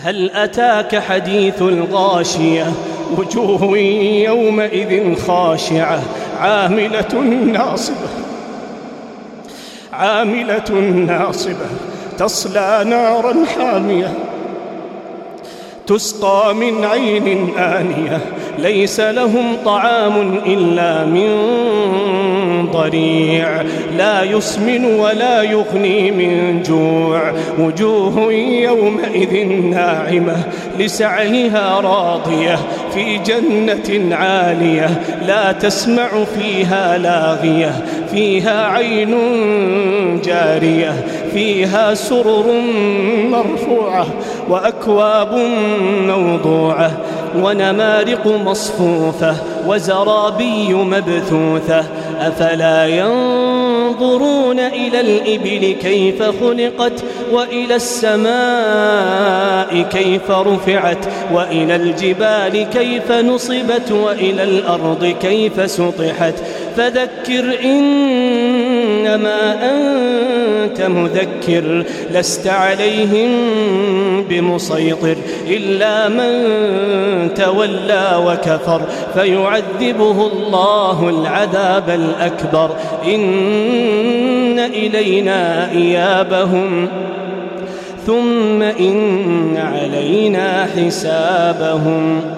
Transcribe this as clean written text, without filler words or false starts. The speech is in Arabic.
هل أتاك حديث الغاشية وجوه يومئذ خاشعة عاملة ناصبة تصلى نارا حامية تسقى من عين آنية ليس لهم طعام إلا من ضريع لا يسمن ولا يغني من جوع وجوه يومئذ ناعمة لسعيها راضية في جنة عالية لا تسمع فيها لاغية فيها عين جارية فيها سرر مرفوعة وأكواب موضوعة ونمارق مصفوفة وزرابي مبثوثة أفلا ينظرون إلى الإبل كيف خلقت وإلى السماء كيف رفعت وإلى الجبال كيف نصبت وإلى الأرض كيف سطحت فذكر إنما أنت مذكر لست عليهم بمسيطر إلا من تولى وكفر فيعذبه الله العذاب الأكبر إن إلينا إيابهم ثم إن علينا حسابهم